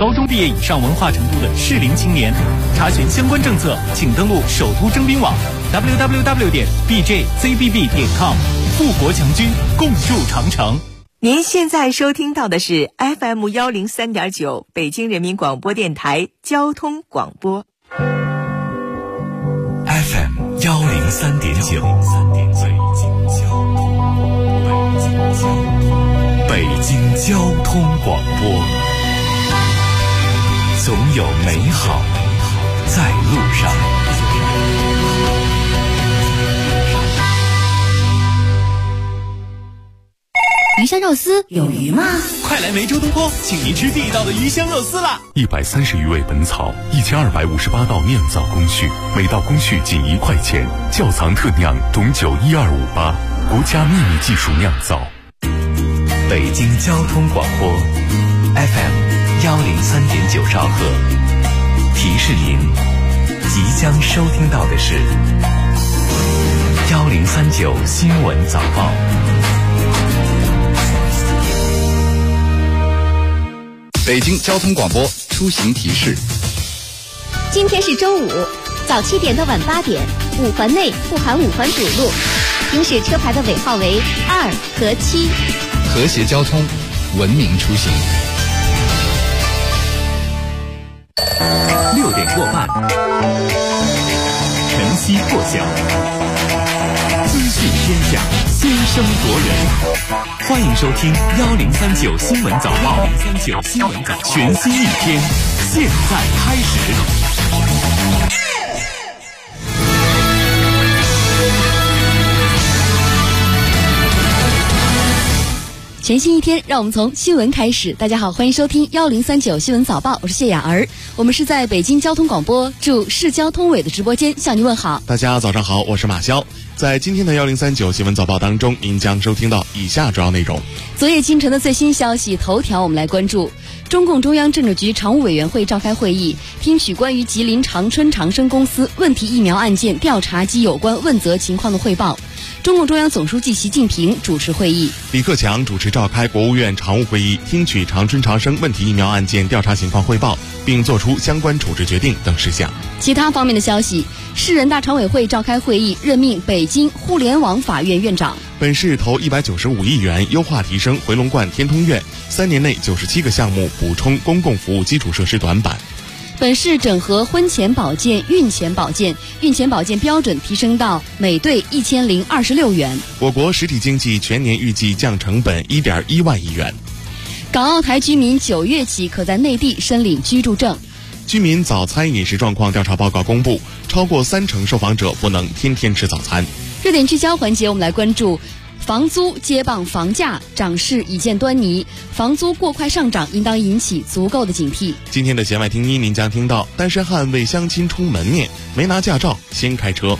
高中毕业以上文化程度的适龄青年。查询相关政策，请登录首都征兵网 www.bjzbb.com。富国强军，共筑长城。 您现在收听到的是 FM 103.9北京人民广播电台交通广播。 FM 103.9，北京交通广播，总有美好在路上。 鱼香肉丝有鱼吗？ 快来梅州东坡，请您吃地道的鱼香肉丝啦 ！130余味本草，1258道酿造工序，每道工序仅1块钱，窖藏特酿董酒12588，国家秘密技术酿造。北京交通广播 FM 103.9兆赫，提示您即将收听到的是1039新闻早报。 北京交通广播出行提示： 今天是周五，早7点到晚8点，5环内不含5环主路，行驶车牌的尾号为2和7。 和谐交通，文明出行。 6点过半，晨曦破晓，资讯天下，先声夺人。欢迎收听1039新闻早报，1039新闻早报，全新一天，现在开始。 全新一天，让我们从新闻开始。大家好，欢迎收听1039新闻早报，我是谢雅儿。我们是在北京交通广播驻市交通委的直播间向您问好。 大家早上好，我是马潇。在今天的1039新闻早报当中，您将收听到以下主要内容。 昨夜今晨的最新消息头条，我们来关注中共中央政治局常务委员会召开会议，听取关于吉林长春长生公司问题疫苗案件调查及有关问责情况的汇报。中共中央总书记习近平主持会议， 李克强主持召开国务院常务会议，听取长春长生问题疫苗案件调查情况汇报，并作出相关处置决定等事项。 其他方面的消息，市人大常委会召开会议，任命北京互联网法院院长。 本市投195亿元优化提升回龙观天通苑，3年内97个项目补充公共服务基础设施短板。 本市整合婚前保健、孕前保健，孕前保健标准提升到每对1026元。 我国实体经济全年预计降成本1.1万亿元。 港澳台居民9月起可在内地申领居住证。 居民早餐饮食状况调查报告公布，超过30%受访者不能天天吃早餐。 热点聚焦环节，我们来关注房租接棒房价，涨势已见端倪，房租过快上涨应当引起足够的警惕。 今天的弦外听一，您将听到单身汉为相亲充门面，没拿驾照先开车。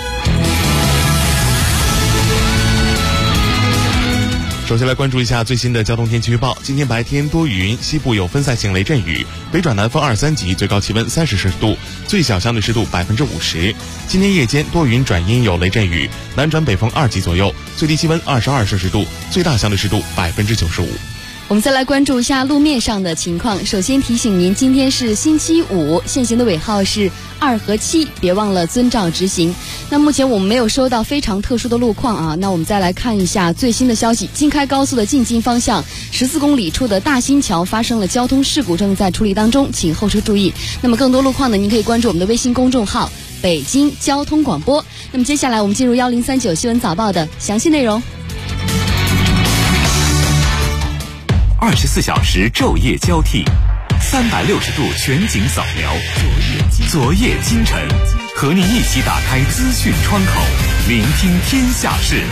首先来关注一下最新的交通天气预报。今天白天多云，西部有分散性雷阵雨，北转南风2、3级，最高气温30摄氏度，最小相对湿度50%。今天夜间多云转阴有雷阵雨，南转北风2级左右，最低气温22摄氏度，最大相对湿度95%。 我们再来关注一下路面上的情况。首先提醒您，今天是星期五，限行的尾号是2和7，别忘了遵照执行。那目前我们没有收到非常特殊的路况啊。那我们再来看一下最新的消息，京开高速的进京方向14公里处的大新桥发生了交通事故，正在处理当中，请后车注意。那么更多路况呢，您可以关注我们的微信公众号北京交通广播。那么接下来我们进入1039新闻早报的详细内容。 24小时昼夜交替，360度全景扫描，昨夜今晨，和您一起打开资讯窗口，聆听天下事。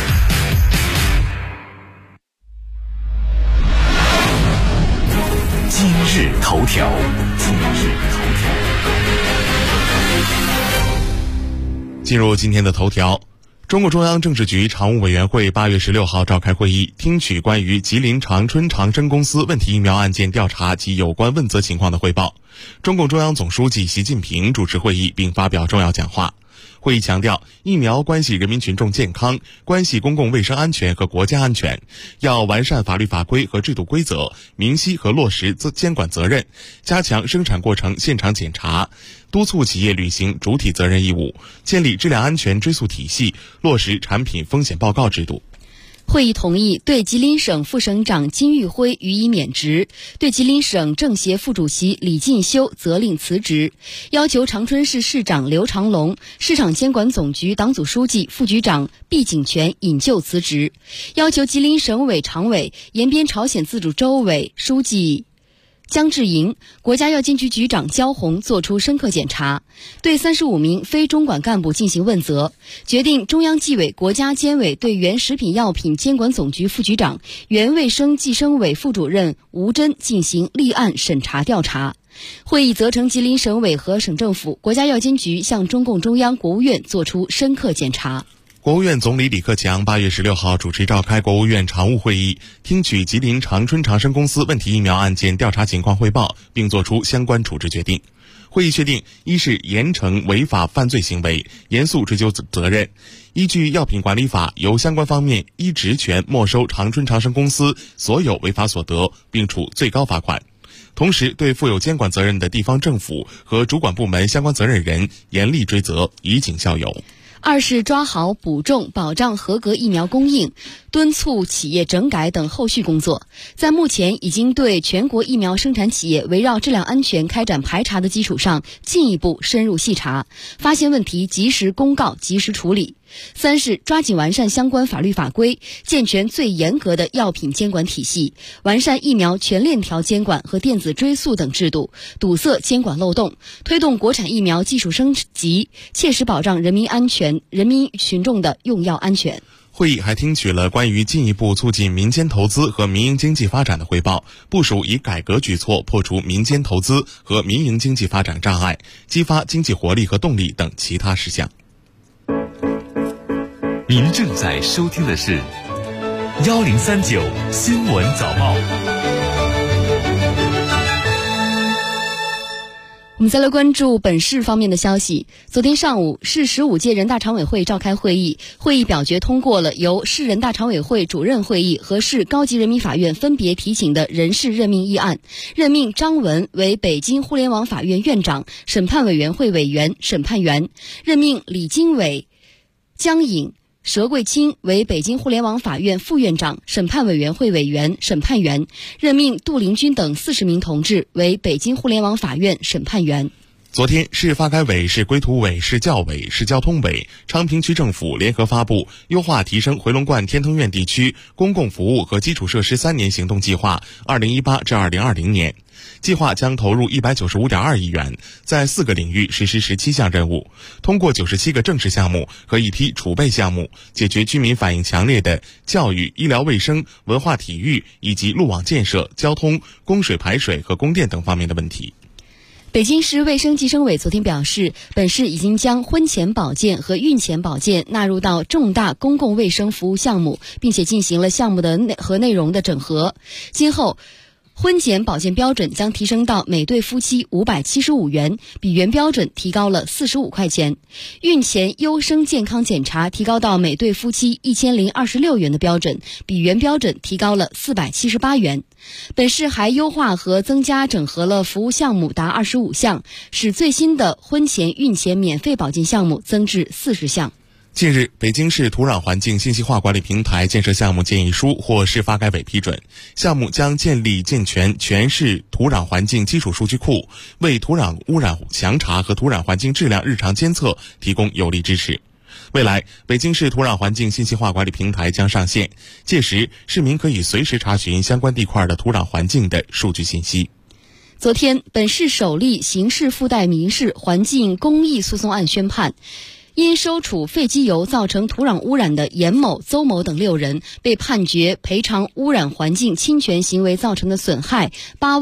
今日头条。 进入今天的头条。中共中央政治局常务委员会8月16号召开会议，听取关于吉林长春长生公司问题疫苗案件调查及有关问责情况的汇报。中共中央总书记习近平主持会议并发表重要讲话。 会议强调，疫苗关系人民群众健康，关系公共卫生安全和国家安全，要完善法律法规和制度规则，明晰和落实监管责任，加强生产过程现场检查，督促企业履行主体责任义务，建立质量安全追溯体系，落实产品风险报告制度。 会议同意对吉林省副省长金玉辉予以免职，对吉林省政协副主席李进修责令辞职，要求长春市市长刘长龙、市场监管总局党组书记、副局长毕景全引咎辞职，要求吉林省委常委、延边朝鲜自治州委书记江志营、国家药监局局长焦红作出深刻检查，对35名非中管干部进行问责，决定中央纪委国家监委对原食品药品监管总局副局长、原卫生计生委副主任吴真进行立案审查调查。会议责成吉林省委和省政府、国家药监局向中共中央、国务院作出深刻检查。 国务院总理李克强8月16号主持召开国务院常务会议，听取吉林长春长生公司问题疫苗案件调查情况汇报，并作出相关处置决定。会议确定，一是严惩违法犯罪行为，严肃追究责任；依据药品管理法，由相关方面依职权没收长春长生公司所有违法所得，并处最高罚款。同时，对负有监管责任的地方政府和主管部门相关责任人严厉追责，以儆效尤。 二是抓好补种，保障合格疫苗供应，敦促企业整改等后续工作。在目前已经对全国疫苗生产企业围绕质量安全开展排查的基础上，进一步深入细查，发现问题及时公告，及时处理。三是抓紧完善相关法律法规，健全最严格的药品监管体系，完善疫苗全链条监管和电子追溯等制度，堵塞监管漏洞，推动国产疫苗技术升级，切实保障人民安全、人民群众的用药安全。 会议还听取了关于进一步促进民间投资和民营经济发展的汇报，部署以改革举措破除民间投资和民营经济发展障碍，激发经济活力和动力等其他事项。 您正在收听的是1039新闻早报。 我们再来关注本市方面的消息。昨天上午，市15届人大常委会召开会议，会议表决通过了由市人大常委会主任会议和市高级人民法院分别提请的人事任命议案，任命张文为北京互联网法院院长、审判委员会委员、审判员，任命李经纬、江颖、佘桂清为北京互联网法院副院长、审判委员会委员、审判员，任命杜林军等40名同志为北京互联网法院审判员。 昨天，市发改委、市规土委、市教委、市交通委、昌平区政府联合发布优化提升回龙观天通苑地区公共服务和基础设施3年行动计划 2018 至2020年。计划将投入195.2亿元，在4个领域实施17项任务，通过97个正式项目和一批储备项目，解决居民反映强烈的教育、医疗卫生、文化体育以及路网建设、交通、供水排水和供电等方面的问题。 北京市卫生计生委昨天表示，本市已经将婚前保健和孕前保健纳入到重大公共卫生服务项目，并且进行了项目的内容的整合。今后婚前保健标准将提升到每对夫妻575元，比原标准提高了45块钱。孕前优生健康检查提高到每对夫妻1026元的标准，比原标准提高了478元。本市还优化和增加整合了服务项目达25项，使最新的婚前孕前免费保健项目增至40项。 近日，北京市土壤环境信息化管理平台建设项目建议书获市发改委批准，项目将建立健全全市土壤环境基础数据库，为土壤污染详查和土壤环境质量日常监测提供有力支持。未来，北京市土壤环境信息化管理平台将上线，届时市民可以随时查询相关地块的土壤环境的数据信息。 昨天，本市首例刑事附带民事环境公益诉讼案宣判，因收储废机油造成土壤污染的严某、邹某等6人被判决赔偿污染环境侵权行为造成的损害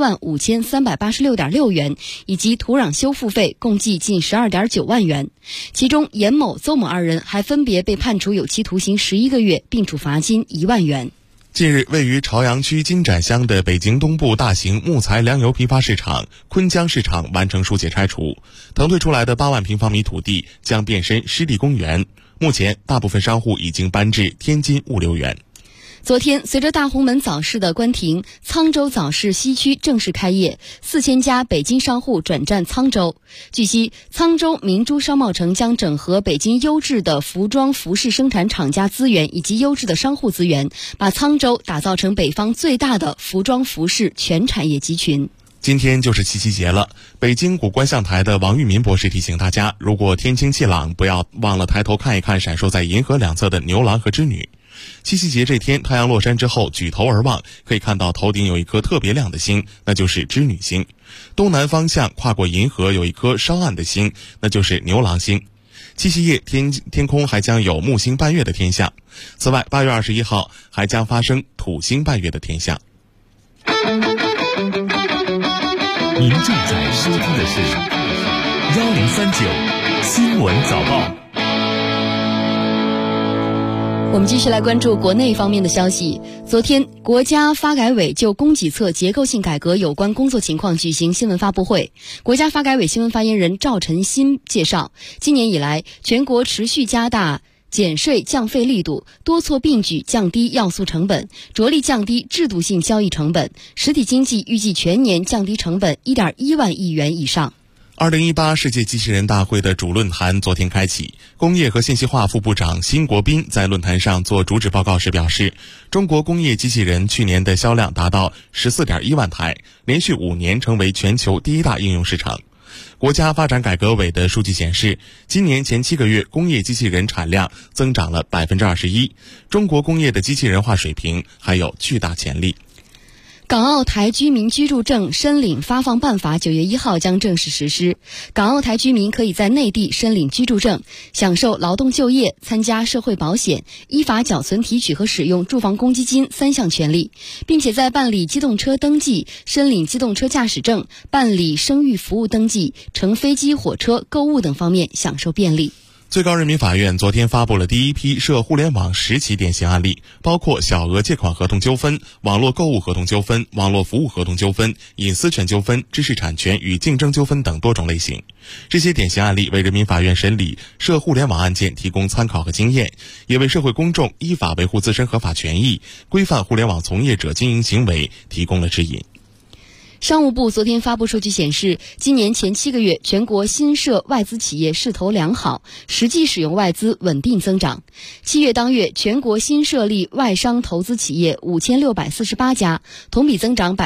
85386.6元，以及土壤修复费共计近12.9万元。其中，严某、邹某2人还分别被判处有期徒刑11个月，并处罚金1万元。 近日，位于朝阳区金盏乡的北京东部大型木材粮油批发市场昆江市场完成疏解拆除，腾退出来的8万平方米土地将变身湿地公园。目前，大部分商户已经搬至天津物流园。 昨天，随着大红门早市的关停，沧州早市西区正式开业，4000家北京商户转战沧州。据悉，沧州明珠商贸城将整合北京优质的服装服饰生产厂家资源以及优质的商户资源，把沧州打造成北方最大的服装服饰全产业集群。 今天就是七夕节了，北京古观象台的王玉民博士提醒大家，如果天清气朗，不要忘了抬头看一看闪烁在银河两侧的牛郎和织女。七夕节这天，太阳落山之后，举头而望，可以看到头顶有一颗特别亮的星，那就是织女星。东南方向跨过银河有一颗稍暗的星，那就是牛郎星。七夕夜天空还将有木星伴月的天象。此外，8月21号还将发生土星伴月的天象。 您正在收听的是1039新闻早报。 我们继续来关注国内方面的消息。昨天，国家发改委就供给侧结构性改革有关工作情况举行新闻发布会。国家发改委新闻发言人赵晨新介绍，今年以来，全国持续加大减税降费力度，多措并举降低要素成本，着力降低制度性交易成本，实体经济预计全年降低成本1.1万亿元以上。 2018世界机器人大会的主论坛昨天开启，工业和信息化副部长辛国斌在论坛上做主旨报告时表示，中国工业机器人去年的销量达到14.1万台，连续5年成为全球第一大应用市场。国家发展改革委的数据显示，今年前7个月工业机器人产量增长了21%，中国工业的机器人化水平还有巨大潜力。 港澳台居民居住证申领发放办法9月1号将正式实施。港澳台居民可以在内地申领居住证，享受劳动就业、参加社会保险、依法缴存提取和使用住房公积金3项权利，并且在办理机动车登记、申领机动车驾驶证、办理生育服务登记、乘飞机、火车、购物等方面享受便利。 最高人民法院昨天发布了第一批涉互联网10起典型案例，包括小额借款合同纠纷、网络购物合同纠纷、网络服务合同纠纷、隐私权纠纷、知识产权与竞争纠纷等多种类型。这些典型案例为人民法院审理涉互联网案件提供参考和经验，也为社会公众依法维护自身合法权益、规范互联网从业者经营行为提供了指引。 商务部昨天发布数据显示，今年前7个月，全国新设外资企业势头良好，实际使用外资稳定增长。7月当月，全国新设立外商投资企业5648家，同比增长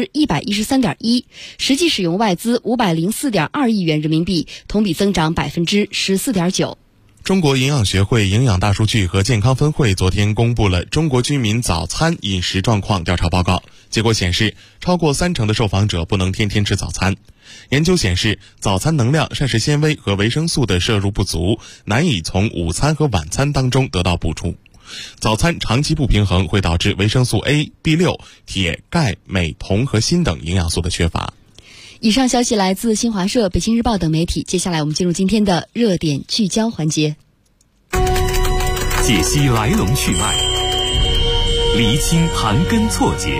113.1%，实际使用外资504.2亿元人民币，同比增长14.9%。 中国营养学会营养大数据和健康分会昨天公布了中国居民早餐饮食状况调查报告，结果显示，超过30%的受访者不能天天吃早餐。研究显示，早餐能量、膳食纤维和维生素的摄入不足，难以从午餐和晚餐当中得到补充。早餐长期不平衡会导致维生素 A、B6、铁、钙、镁、铜和锌等营养素的缺乏。 以上消息来自新华社、北京日报等媒体。接下来我们进入今天的热点聚焦环节， 解析来龙去脉，厘清盘根错节。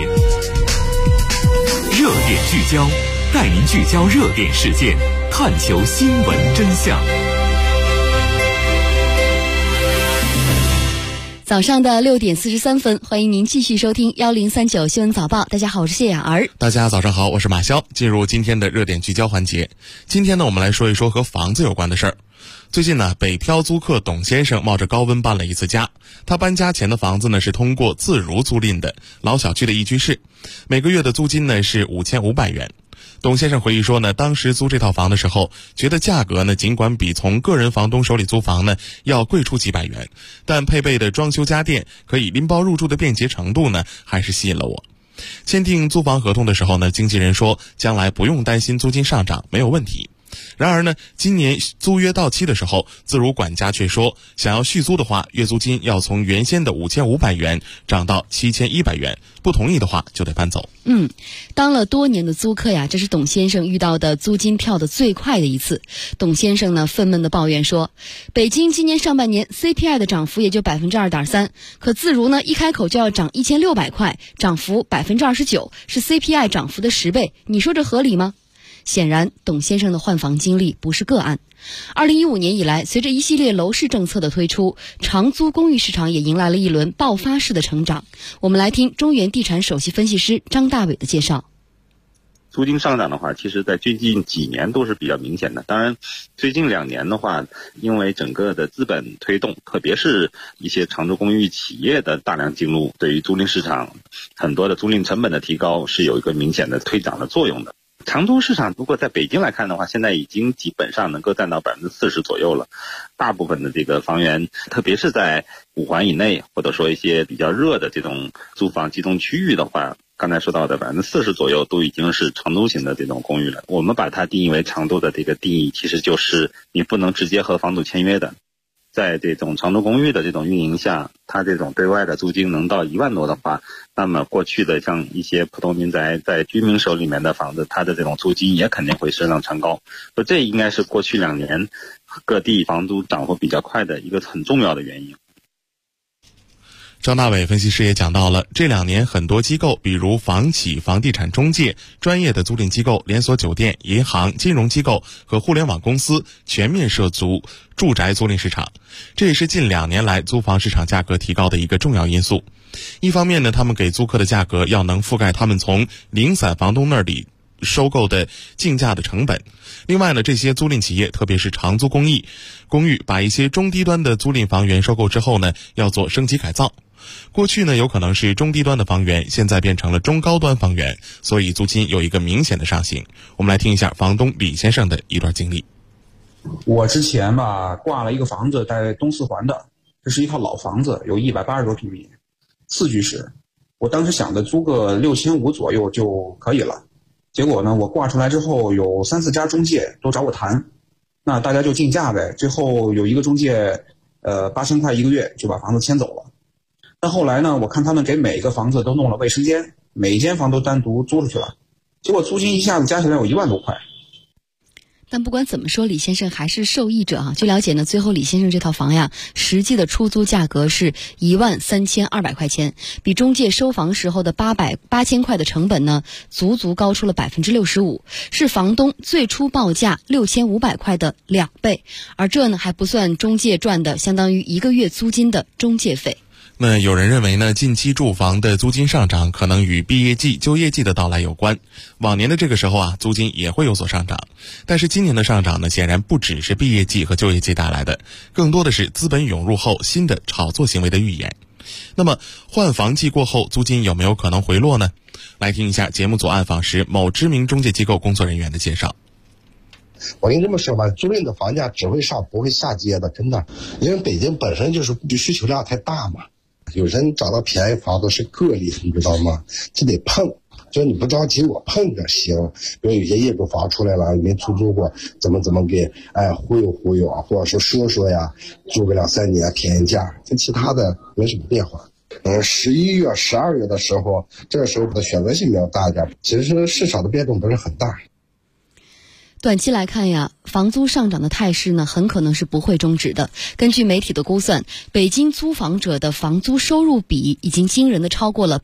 热点聚焦，带您聚焦热点事件，探求新闻真相。 早上的6点43分，欢迎您继续收听1039新闻早报。大家好，我是谢雅儿。 大家早上好，我是马潇。进入今天的热点聚焦环节。今天呢，我们来说一说和房子有关的事儿。最近呢，北漂租客董先生冒着高温搬了一次家。他搬家前的房子呢是通过自如租赁的老小区的一居室，每个月的租金呢是5500元。董先生回忆说呢，当时租这套房的时候，觉得价格呢尽管比从个人房东手里租房呢要贵出几百元，但配备的装修家电可以拎包入住的便捷程度呢还是吸引了我。签订租房合同的时候呢，经纪人说将来不用担心租金上涨，没有问题。 然而呢，今年租约到期的时候，自如管家却说，想要续租的话，月租金要从原先的5500元涨到7100元，不同意的话就得搬走。 当了多年的租客呀，这是董先生遇到的租金跳得最快的一次。董先生呢，愤懑地抱怨说，北京今年上半年 CPI 的涨幅也就 2.3%， 可自如呢，一开口就要涨1600块，涨幅 29%， 是 CPI 涨幅的10倍，你说这合理吗？显然，董先生的换房经历不是个案。2015年以来，随着一系列楼市政策的推出，长租公寓市场也迎来了一轮爆发式的成长。我们来听中原地产首席分析师张大伟的介绍。 租金上涨的话，其实在最近几年都是比较明显的。当然，最近2年的话，因为整个的资本推动，特别是一些长租公寓企业的大量进入，对于租赁市场很多的租赁成本的提高是有一个明显的推涨的作用的。长租市场如果在北京来看的话，现在已经基本上能够占到40%左右了。大部分的这个房源，特别是在5环以内，或者说一些比较热的这种租房集中区域的话，刚才说到的40%左右都已经是长租型的这种公寓了。我们把它定义为长租的这个定义，其实就是你不能直接和房主签约的。在这种长租公寓的这种运营下，它这种对外的租金能到1万多的话，那么过去的像一些普通民宅在居民手里面的房子，它的这种租金也肯定会水涨船高。所以这应该是过去2年各地房租涨幅比较快的一个很重要的原因。 张大伟分析师也讲到了，这2年很多机构，比如房企、房地产中介、专业的租赁机构、连锁酒店、银行、金融机构和互联网公司全面涉足住宅租赁市场，这也是近2年来租房市场价格提高的一个重要因素。一方面呢，他们给租客的价格要能覆盖他们从零散房东那里收购的竞价的成本。另外呢，这些租赁企业，特别是长租公寓，把一些中低端的租赁房源收购之后呢，要做升级改造。过去呢，有可能是中低端的房源，现在变成了中高端房源，所以租金有一个明显的上行。我们来听一下房东李先生的一段经历。 我之前吧挂了一个房子在东四环的，这是一套老房子，有180多平米，4居室。我当时想的租个6500左右就可以了。结果呢，我挂出来之后，有3、4家中介都找我谈，那大家就竞价呗。最后有一个中介，8000块1个月就把房子迁走了。但后来呢，我看他们给每个房子都弄了卫生间，每间房都单独租出去了，结果租金一下子加起来有1万多块。 但不管怎么说，李先生还是受益者啊。据了解呢，最后李先生这套房呀，实际的出租价格是13200块钱，比中介收房时候的8000块的成本呢，足足高出了65%，是房东最初报价6500块的2倍。而这呢，还不算中介赚的相当于1个月租金的中介费。 那有人认为呢，近期住房的租金上涨可能与毕业季、就业季的到来有关。往年的这个时候啊，租金也会有所上涨，但是今年的上涨呢，显然不只是毕业季和就业季带来的，更多的是资本涌入后新的炒作行为的预演。那么换房季过后，租金有没有可能回落呢？来听一下节目组暗访时某知名中介机构工作人员的介绍。 我跟你这么说吧，租赁的房价只会上不会下跌的，真的，因为北京本身就是需求量太大嘛。有人找到便宜房子是个例，你知道吗？这得碰，就是你不着急，我碰着行。比如有些业主房出来了，没出租过，怎么给忽悠啊，或者说呀，租个2、3年便宜价，这其他的没什么变化。11月、12月的时候，这个时候的选择性比较大一点，其实市场的变动不是很大。 短期来看呀，房租上涨的态势呢，很可能是不会终止的。根据媒体的估算，北京租房者的房租收入比已经惊人的超过了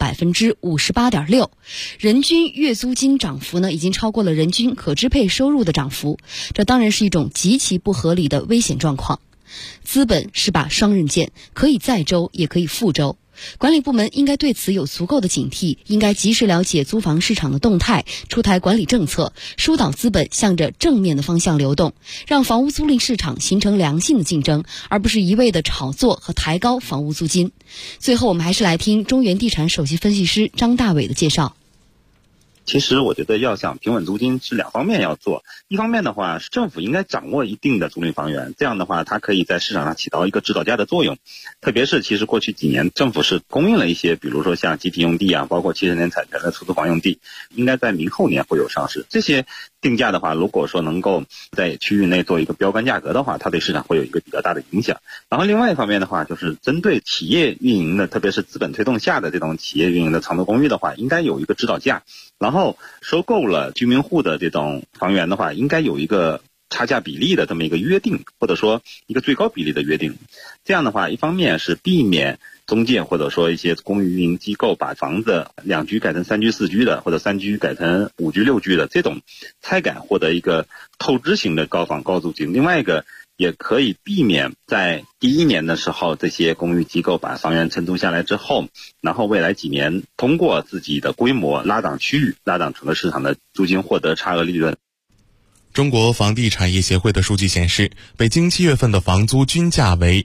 58.6%， 人均月租金涨幅呢，已经超过了人均可支配收入的涨幅。这当然是一种极其不合理的危险状况。资本是把双刃剑，可以载舟也可以覆舟。管理部门应该对此有足够的警惕，应该及时了解租房市场的动态，出台管理政策，疏导资本向着正面的方向流动，让房屋租赁市场形成良性的竞争，而不是一味的炒作和抬高房屋租金。最后我们还是来听中原地产首席分析师张大伟的介绍。 其实我觉得要想平稳租金是2方面要做，一方面的话是政府应该掌握一定的租赁房源，这样的话它可以在市场上起到一个指导价的作用。特别是其实过去几年政府是供应了一些，比如说像集体用地啊，包括70年产权的出租房用地，应该在明后年会有上市。这些定价的话，如果说能够在区域内做一个标杆价格的话，它对市场会有一个比较大的影响。然后另外一方面的话，就是针对企业运营的，特别是资本推动下的这种企业运营的长租公寓的话，应该有一个指导价。然后收购了居民户的这种房源的话，应该有一个差价比例的这么一个约定，或者说一个最高比例的约定。这样的话，一方面是避免中介或者说一些公寓运营机构把房子2居改成3居4居的，或者3居改成5居6居的这种拆改获得一个透支型的高房高租金。另外一个也可以避免在第一年的时候，这些公寓机构把房源承租下来之后，然后未来几年通过自己的规模拉涨区域，拉涨整个市场的租金，获得差额利润。 中国房地产业协会的数据显示，北京7月份的房租均价为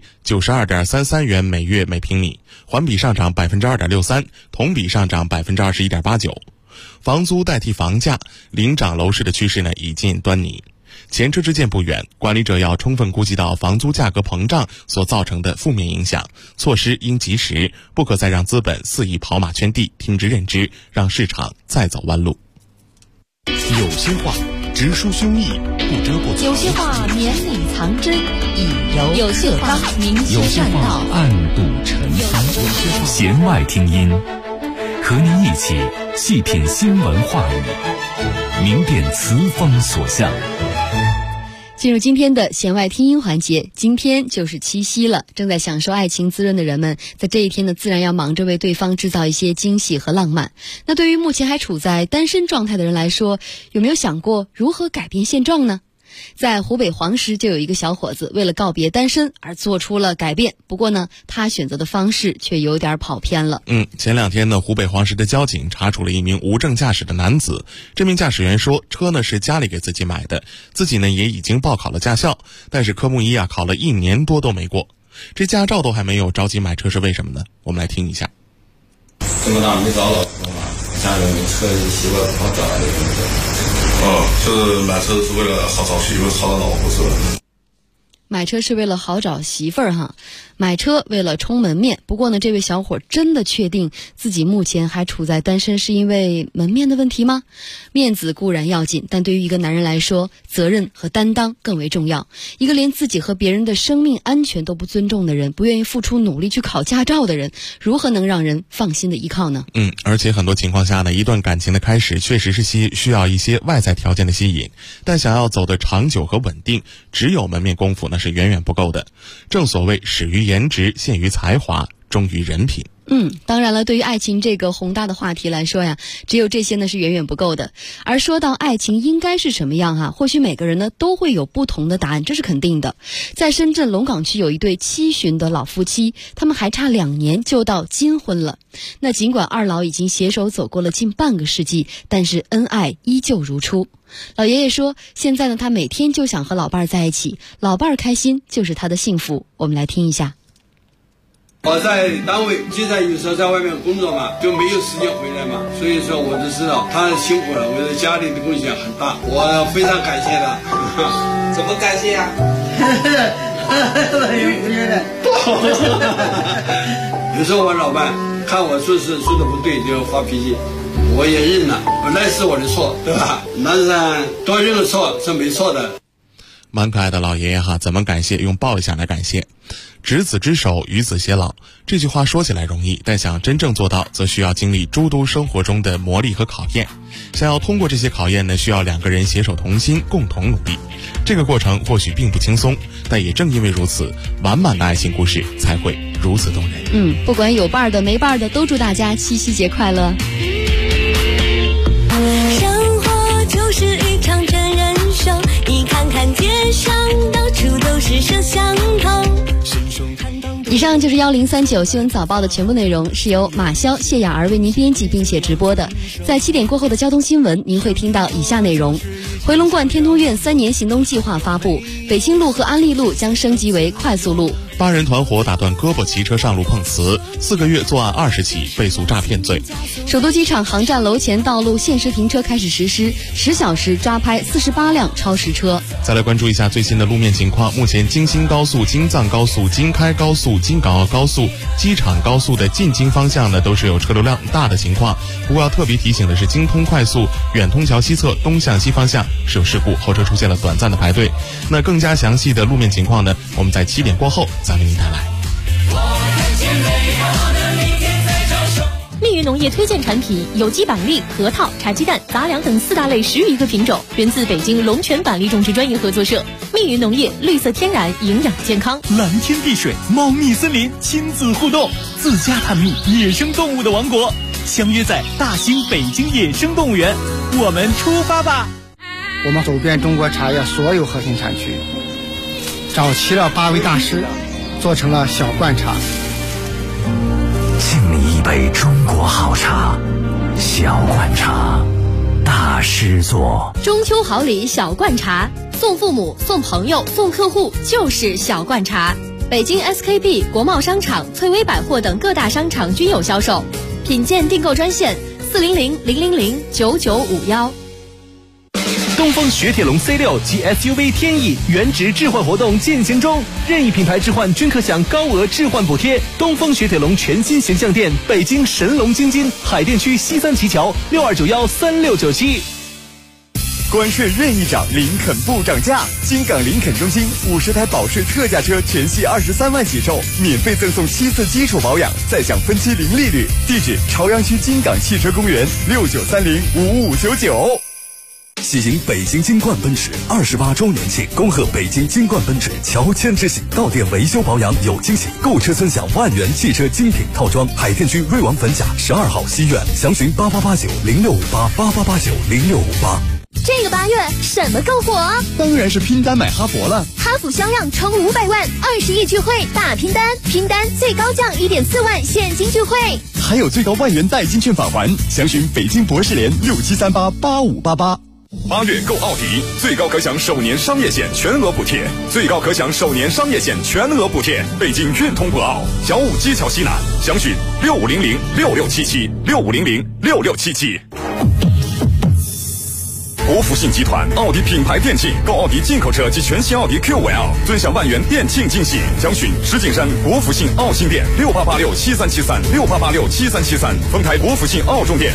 92.33 元每月每平米，环比上涨 2.63%， 同比上涨 21.89%。房租代替房价，领涨楼市的趋势呢已见端倪。前车之鉴不远，管理者要充分估计到房租价格膨胀所造成的负面影响，措施应及时，不可再让资本肆意跑马圈地，听之任之，让市场再走弯路。 有些话直抒胸臆，不遮不藏； 有些话绵里藏针，以柔有些话明有些话暗度陈仓。弦外听音，和您一起细品新闻话语，明辨词风所向。 进入今天的弦外听音环节，今天就是七夕了，正在享受爱情滋润的人们，在这一天呢，自然要忙着为对方制造一些惊喜和浪漫。那对于目前还处在单身状态的人来说，有没有想过如何改变现状呢？在湖北黄石就有一个小伙子为了告别单身而做出了改变，不过呢，他选择的方式却有点跑偏了。 前2天呢，湖北黄石的交警查处了一名无证驾驶的男子。这名驾驶员说，车呢是家里给自己买的，自己呢也已经报考了驾校，但是科目1考了1年多都没过，这驾照都还没有，着急买车是为什么呢？我们来听一下。 这么大没找老婆嘛，家里车习惯不好找的东西。 就是买车是为了好找媳妇，好找老婆是吧？ 买车是为了好找媳妇儿哈，买车为了充门面。不过呢，这位小伙真的确定自己目前还处在单身是因为门面的问题吗？面子固然要紧，但对于一个男人来说，责任和担当更为重要。一个连自己和别人的生命安全都不尊重的人，不愿意付出努力去考驾照的人，如何能让人放心的依靠呢？ 而且很多情况下呢，一段感情的开始确实是需要一些外在条件的吸引，但想要走得长久和稳定，只有门面功夫呢是远远不够的。正所谓始于颜值，陷于才华，忠于人品。 当然了，对于爱情这个宏大的话题来说呀，只有这些呢是远远不够的。而说到爱情应该是什么样或许每个人呢都会有不同的答案，这是肯定的。在深圳龙岗区有一对7旬的老夫妻，他们还差2年就到金婚了。那尽管二老已经携手走过了近半个世纪，但是恩爱依旧如初。老爷爷说，现在呢他每天就想和老伴儿在一起，老伴儿开心就是他的幸福。我们来听一下。 我在单位经常有时候在外面工作嘛，就没有时间回来嘛，所以说我就知道他辛苦了，我的家里的贡献很大，我非常感谢他。怎么感谢呀？有时候我老伴看我做事说的不对就发脾气，我也认了，本来是我的错，对吧？男人多认了错是没错的。 蛮可爱的老爷爷怎么感谢？用抱一下来感谢。执子之手，与子偕老，这句话说起来容易，但想真正做到，则需要经历诸多生活中的磨砺和考验。想要通过这些考验呢，需要2个人携手同心，共同努力。这个过程或许并不轻松，但也正因为如此，完满的爱情故事才会如此动人。 不管有伴的没伴的，都祝大家7夕节快乐。 生活就是一场真人秀，你看看街上到处都是摄像头。 以上就是1039新闻早报的全部内容，是由马潇、谢雅儿为您编辑并且直播的。在7点过后的交通新闻，您会听到以下内容：回龙观天通苑3年行动计划发布，北清路和安利路将升级为快速路； 8人团伙打断胳膊骑车上路碰瓷， 4个月作案20起，被诉诈骗罪。 首都机场航站楼前道路限时停车开始实施，10小时抓拍48辆超时车。 再来关注一下最新的路面情况。目前京新高速、京藏高速、京开高速、京港澳高速、机场高速的进京方向呢，都是有车流量大的情况。不过要特别提醒的是，京通快速远通桥西侧东向西方向是有事故，后车出现了短暂的排队。那更加详细的路面情况呢，我们在7点过后再为您带来。 密云农业推荐产品有机板栗、核桃、茶鸡蛋、杂粮等4大类10余个品种，源自北京龙泉板栗种植专业合作社。密云农业，绿色天然，营养健康。 蓝天碧水，猫蜜森林，亲子互动，自家探秘野生动物的王国，相约在大兴北京野生动物园，我们出发吧！ 我们走遍中国茶叶所有核心产区，找齐了8位大师，做成了小罐茶。 敬你一杯中国好茶，小罐茶，大师做。 中秋好礼小罐茶，送父母、送朋友、送客户就是小罐茶。北京 SKP、国贸商场、翠微百货等各大商场均有销售。品鉴订购专线400-000-9951。 东风雪铁龙 C6 及 SUV 天翼原值置换活动进行中，任意品牌置换均可享高额置换补贴。东风雪铁龙全新形象店，北京神龙京津海淀区西三旗桥62913697。 关税任意涨，林肯不涨价。金港林肯中心50台保税特价车全系23万起售，免费赠送7次基础保养，再享分期零利率。地址：朝阳区金港汽车公园69305599。 喜迎北京金冠奔驰28周年庆，恭贺北京金冠奔驰乔迁之喜，到店维修保养有惊喜，购车尊享万元汽车精品套装。海淀区瑞王汾甲12号西苑，详询8889065888890658。 这个8月什么更火？ 当然是拼单买哈佛了。 哈弗销量冲500万，20亿聚会大拼单，拼单最高降1.4万现金聚会， 还有最高万元代金券返还。详询北京博士联67388588。8月购奥迪，最高可享首年商业险全额补贴，最高可享首年商业险全额补贴。北京运通博奥，小武基桥西南，详询6500667765006677。国福信集团奥迪品牌店庆，购奥迪进口车及全新奥迪 Q5L，尊享万元店庆惊喜。详询石景山国福信奥新店6886737368867373，丰台国福信奥中店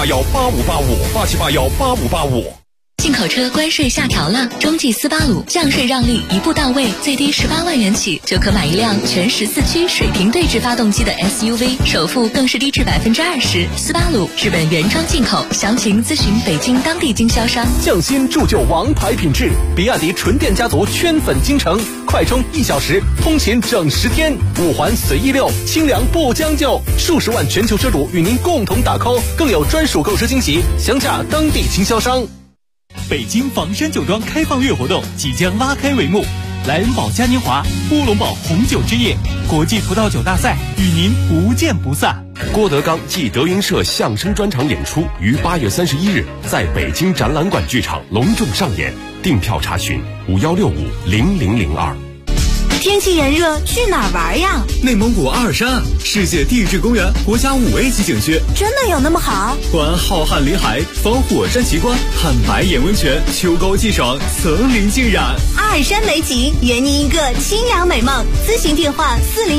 8781858587818585。 进口车关税下调了，中继斯巴鲁降税让利一步到位，最低18万元起就可买一辆全14驱水平对置发动机的 SUV， 首付更是低至20%。斯巴鲁日本原装进口，详情咨询北京当地经销商。 匠心铸就王牌品质，比亚迪纯电家族圈粉京城，快充1小时，通勤整10天，5环随意溜，清凉不将就，数十万全球车主与您共同打 call， 更有专属购车惊喜，详洽当地经销商。北京房山酒庄开放月活动即将拉开帷幕，莱恩堡嘉年华、乌龙堡红酒之夜、国际葡萄酒大赛与您不见不散。 郭德纲暨德云社相声专场演出于8月31日在北京展览馆剧场隆重上演，订票查询51650002。 天气炎热，去哪儿玩呀？ 内蒙古阿尔山，世界地质公园国家5A级景区， 真的有那么好？ 观浩瀚林海，访火山奇观，看白眼温泉，秋高气爽，层林尽染。 阿尔山美景，圆您一个清凉美梦。咨询电话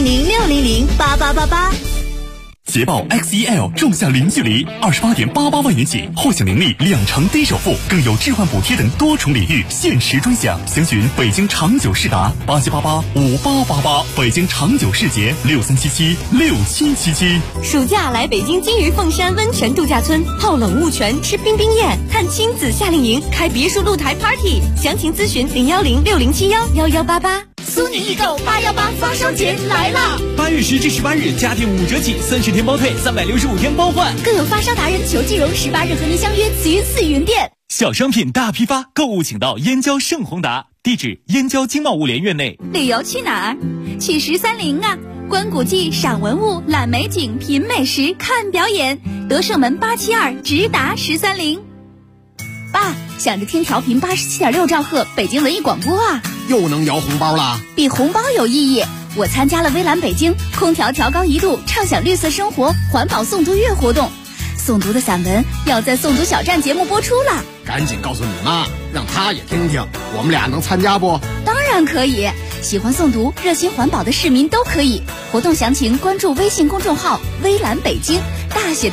400608888。 捷豹 X1L 重享零距离，28.88万元起，获享能力2成低首付，更有置换补贴等多重领域限时专享。详询北京长久世达87885888，北京长久世捷63776777。 暑假来北京金鱼凤山温泉度假村，泡冷雾泉，吃冰冰宴，看亲子夏令营，开别墅露台 party。详情咨询01060711188。 苏宁易购818发烧节来啦 ！8月10至18日，家电5折起，30天包退，365天包换， 更有发烧达人裘继荣18日和您相约慈云寺云店。 小商品大批发，购物请到燕郊盛宏达，地址燕郊经贸物联院内。 旅游去哪儿？去1301啊！观古迹、赏文物、览美景、品美食、看表演。德胜门872，直达1301。爸，想着听调频87.6兆赫北京文艺广播啊！ 又能摇红包了？ 比红包有意义。 我参加了微蓝北京空调调高1度畅享绿色生活环保诵读月活动，诵读的散文要在诵读小站节目播出了。 赶紧告诉你妈，让她也听听，我们俩能参加不？ 当然可以，喜欢诵读、热心环保的市民都可以。活动详情关注微信公众号“微蓝北京”，大写